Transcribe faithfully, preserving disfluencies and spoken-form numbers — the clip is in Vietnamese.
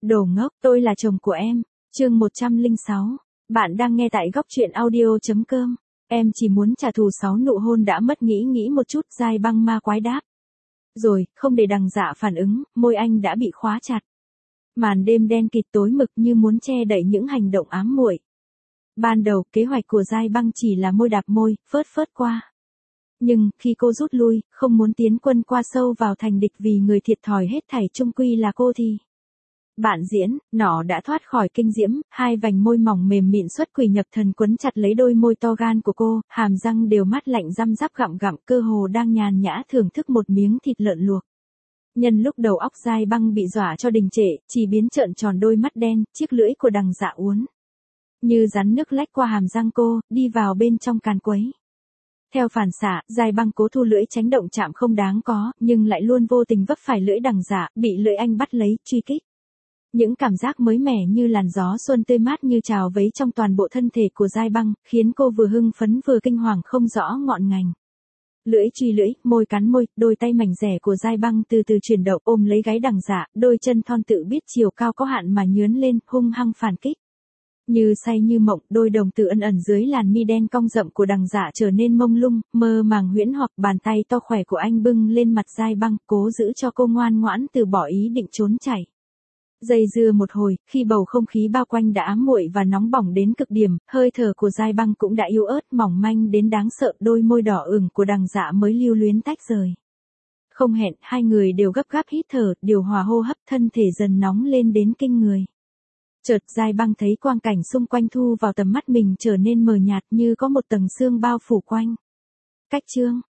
Đồ ngốc, tôi là chồng của em. Chương một trăm lẻ sáu. Bạn đang nghe tại góc truyện audio chấm com. Em chỉ muốn trả thù sáu nụ hôn đã mất nghĩ nghĩ một chút, Giai Băng ma quái đáp. Rồi, không để Đằng Dạ phản ứng, môi anh đã bị khóa chặt. Màn đêm đen kịt tối mực như muốn che đậy những hành động ám muội. Ban đầu, kế hoạch của Giai Băng chỉ là môi đạp môi, phớt phớt qua. Nhưng, khi cô rút lui, không muốn tiến quân qua sâu vào thành địch vì người thiệt thòi hết thảy chung quy là cô thì... Bạn diễn, nỏ đã thoát khỏi kinh diễm, hai vành môi mỏng mềm mịn xuất quỷ nhập thần quấn chặt lấy đôi môi to gan của cô, hàm răng đều mắt lạnh răm rắp gặm gặm, cơ hồ đang nhàn nhã thưởng thức một miếng thịt lợn luộc. Nhân lúc đầu óc Giai Băng bị dọa cho đình trệ, chỉ biến trợn tròn đôi mắt đen, chiếc lưỡi của Đằng Dạ uốn như rắn nước lách qua hàm răng cô, đi vào bên trong càn quấy. Theo phản xạ, Giai Băng cố thu lưỡi tránh động chạm không đáng có, nhưng lại luôn vô tình vấp phải lưỡi Đằng Dạ, bị lưỡi anh bắt lấy, truy kích. Những cảm giác mới mẻ như làn gió xuân tươi mát như trào vấy trong toàn bộ thân thể của Giai Băng, khiến cô vừa hưng phấn vừa kinh hoàng không rõ ngọn ngành. Lưỡi truy lưỡi, môi cắn môi, đôi tay mảnh dẻ của Giai Băng từ từ chuyển động ôm lấy gáy Đằng Dạ, đôi chân thon tự biết chiều cao có hạn mà nhướn lên, hung hăng phản kích. Như say như mộng, đôi đồng tử ẩn ẩn dưới làn mi đen cong rậm của Đằng Dạ trở nên mông lung, mơ màng huyễn hoặc bàn tay to khỏe của anh bưng lên mặt Giai Băng, cố giữ cho cô ngoan ngoãn từ bỏ ý định trốn chạy. Dây dưa một hồi, khi bầu không khí bao quanh đã ám muội và nóng bỏng đến cực điểm, hơi thở của Giai Băng cũng đã yếu ớt mỏng manh đến đáng sợ, đôi môi đỏ ửng của Đằng Dạ mới lưu luyến tách rời. Không hẹn, hai người đều gấp gáp hít thở, điều hòa hô hấp, thân thể dần nóng lên đến kinh người. Chợt Giai Băng thấy quang cảnh xung quanh thu vào tầm mắt mình trở nên mờ nhạt như có một tầng sương bao phủ quanh. Cách chương